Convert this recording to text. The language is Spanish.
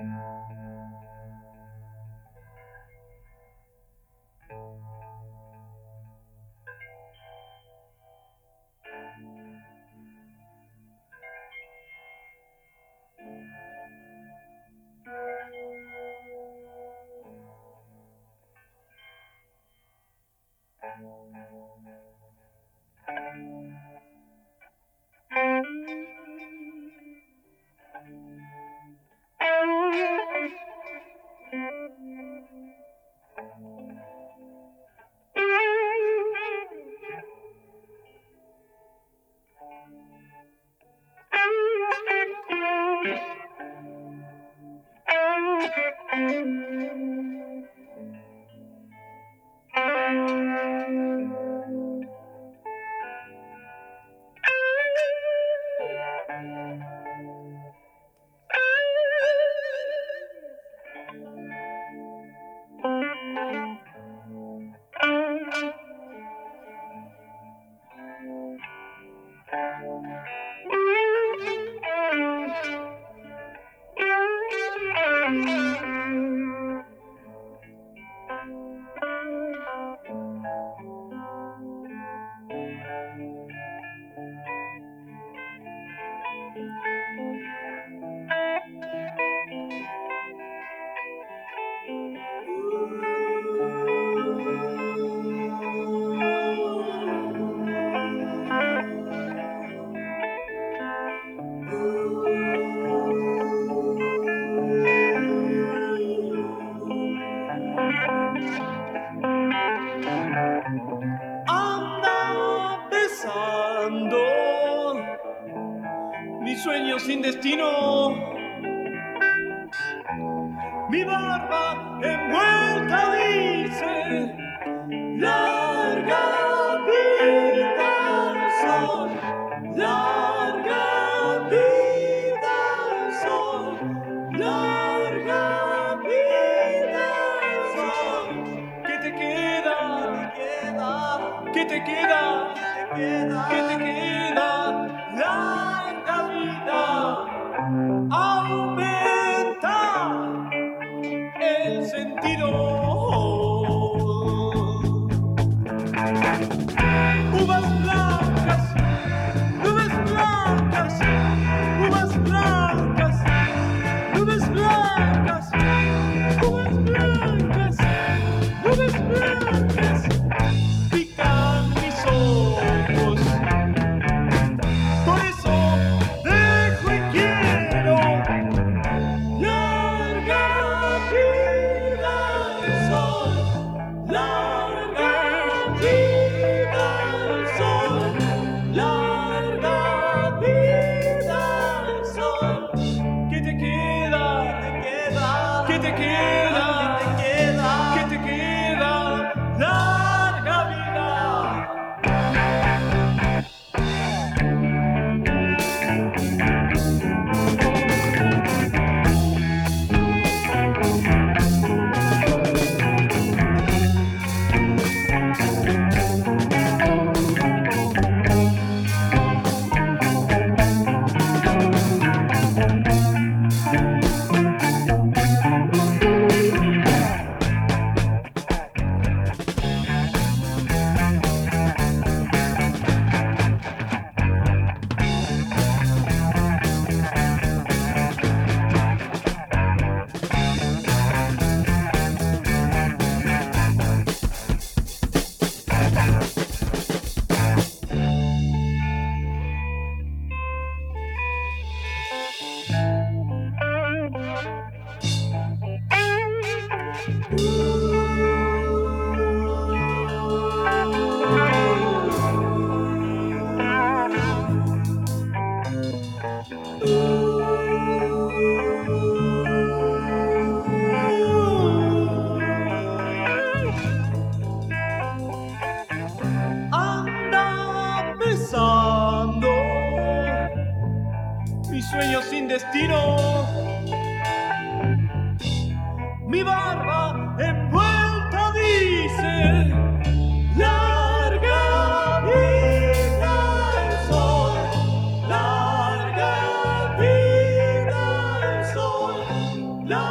Anda besando mi sueño sin destino, mi barba envuelta dice: larga vida al sol, larga vida al sol, larga vida al sol. ¿Qué te queda? ¿Qué te queda? ¿Qué te queda? Larga vida. Aumenta el sentido. Uvas blancas, nubes blancas, uvas blancas, nubes blancas, uvas blancas, nubes blancas. Pican mis ojos, por eso dejo y quiero larga vida al sol, larga vida al sol, larga vida al sol. ¿Qué te queda? ¿Qué te queda? ¿Qué te queda? Larga vida. Anda besando mi sueño sin destino, mi barba envuelta dice: larga vida al sol, larga vida al sol, larga